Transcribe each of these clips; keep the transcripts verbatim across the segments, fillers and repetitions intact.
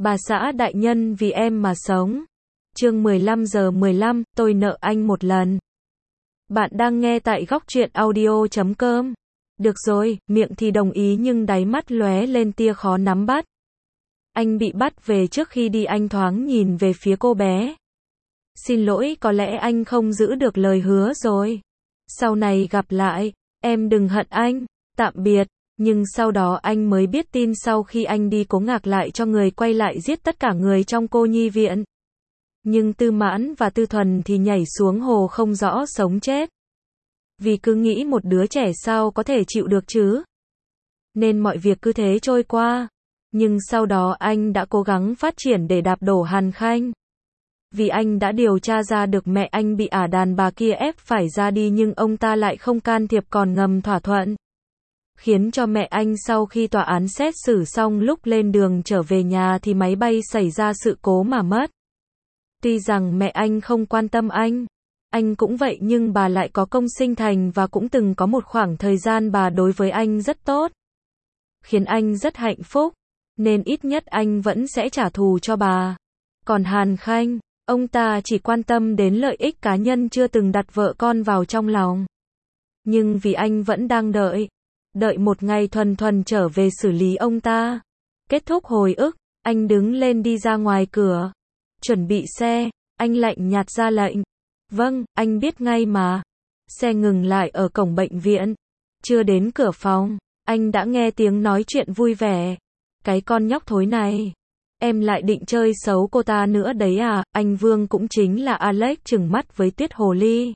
Bà xã đại nhân vì em mà sống. Chương mười lăm giờ mười lăm, tôi nợ anh một lần. Bạn đang nghe tại góc truyện audio chấm com. Được rồi, miệng thì đồng ý nhưng đáy mắt lóe lên tia khó nắm bắt. Anh bị bắt về trước khi đi, anh thoáng nhìn về phía cô bé. Xin lỗi, có lẽ anh không giữ được lời hứa rồi. Sau này gặp lại, em đừng hận anh. Tạm biệt. Nhưng sau đó anh mới biết tin sau khi anh đi cố ngạc lại cho người quay lại giết tất cả người trong cô nhi viện. Nhưng Tư Mãn và Tư Thuần thì nhảy xuống hồ không rõ sống chết. Vì cứ nghĩ một đứa trẻ sao có thể chịu được chứ. Nên mọi việc cứ thế trôi qua. Nhưng sau đó anh đã cố gắng phát triển để đạp đổ Hàn Khanh. Vì anh đã điều tra ra được mẹ anh bị ả đàn bà kia ép phải ra đi nhưng ông ta lại không can thiệp còn ngầm thỏa thuận. Khiến cho mẹ anh sau khi tòa án xét xử xong lúc lên đường trở về nhà thì máy bay xảy ra sự cố mà mất. Tuy rằng mẹ anh không quan tâm anh, anh cũng vậy nhưng bà lại có công sinh thành và cũng từng có một khoảng thời gian bà đối với anh rất tốt. Khiến anh rất hạnh phúc, nên ít nhất anh vẫn sẽ trả thù cho bà. Còn Hàn Khanh, ông ta chỉ quan tâm đến lợi ích cá nhân chưa từng đặt vợ con vào trong lòng. Nhưng vì anh vẫn đang đợi. Đợi một ngày Thuần Thuần trở về xử lý ông ta. Kết thúc hồi ức, anh đứng lên đi ra ngoài cửa. Chuẩn bị xe, anh lạnh nhạt ra lệnh. Vâng, anh biết ngay mà. Xe ngừng lại ở cổng bệnh viện. Chưa đến cửa phòng, anh đã nghe tiếng nói chuyện vui vẻ. Cái con nhóc thối này. Em lại định chơi xấu cô ta nữa đấy à? Anh Vương cũng chính là Alex trừng mắt với Tuyết Hồ Ly.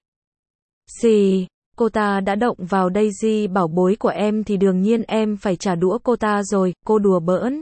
Gì? Cô ta đã động vào Daisy bảo bối của em thì đương nhiên em phải trả đũa cô ta rồi, cô đùa bỡn.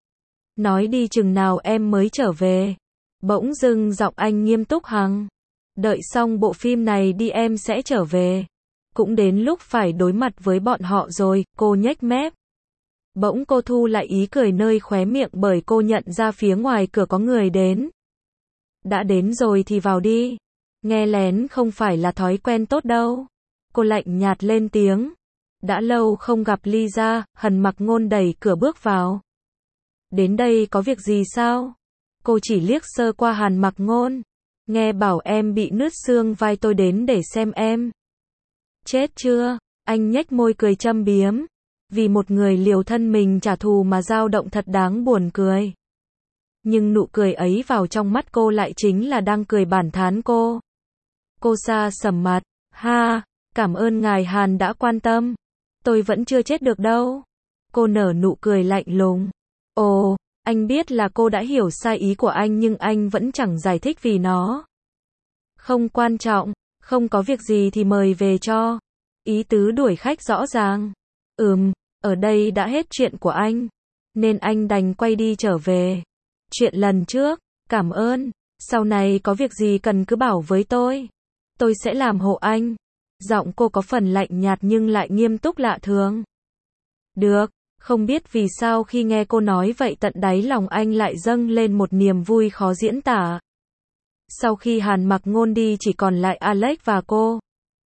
Nói đi chừng nào em mới trở về. Bỗng dưng giọng anh nghiêm túc hằng. Đợi xong bộ phim này đi em sẽ trở về. Cũng đến lúc phải đối mặt với bọn họ rồi, cô nhếch mép. Bỗng cô thu lại ý cười nơi khóe miệng bởi cô nhận ra phía ngoài cửa có người đến. Đã đến rồi thì vào đi. Nghe lén không phải là thói quen tốt đâu. Cô lạnh nhạt lên tiếng. Đã lâu không gặp Lisa, Hàn Mặc Ngôn đẩy cửa bước vào. Đến đây có việc gì sao? Cô chỉ liếc sơ qua Hàn Mặc Ngôn. Nghe bảo em bị nứt xương vai tôi đến để xem em. Chết chưa? Anh nhếch môi cười châm biếm. Vì một người liều thân mình trả thù mà dao động thật đáng buồn cười. Nhưng nụ cười ấy vào trong mắt cô lại chính là đang cười bản thán cô. Cô xa sầm mặt. Ha, cảm ơn ngài Hàn đã quan tâm. Tôi vẫn chưa chết được đâu. Cô nở nụ cười lạnh lùng. Ồ, anh biết là cô đã hiểu sai ý của anh nhưng anh vẫn chẳng giải thích vì nó. Không quan trọng, không có việc gì thì mời về cho. Ý tứ đuổi khách rõ ràng. Ừm, ở đây đã hết chuyện của anh. Nên anh đành quay đi trở về. Chuyện lần trước, cảm ơn. Sau này có việc gì cần cứ bảo với tôi. Tôi sẽ làm hộ anh. Giọng cô có phần lạnh nhạt nhưng lại nghiêm túc lạ thường. Được, không biết vì sao khi nghe cô nói vậy tận đáy lòng anh lại dâng lên một niềm vui khó diễn tả. Sau khi Hàn Mặc Ngôn đi chỉ còn lại Alex và cô.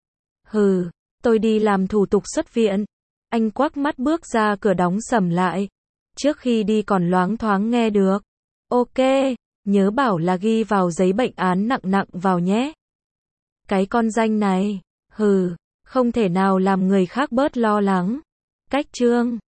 Hừ, tôi đi làm thủ tục xuất viện. Anh quắc mắt bước ra cửa đóng sầm lại. Trước khi đi còn loáng thoáng nghe được. Ok, nhớ bảo là ghi vào giấy bệnh án nặng nặng vào nhé. Cái con danh này. Hừ, không thể nào làm người khác bớt lo lắng. Cách chương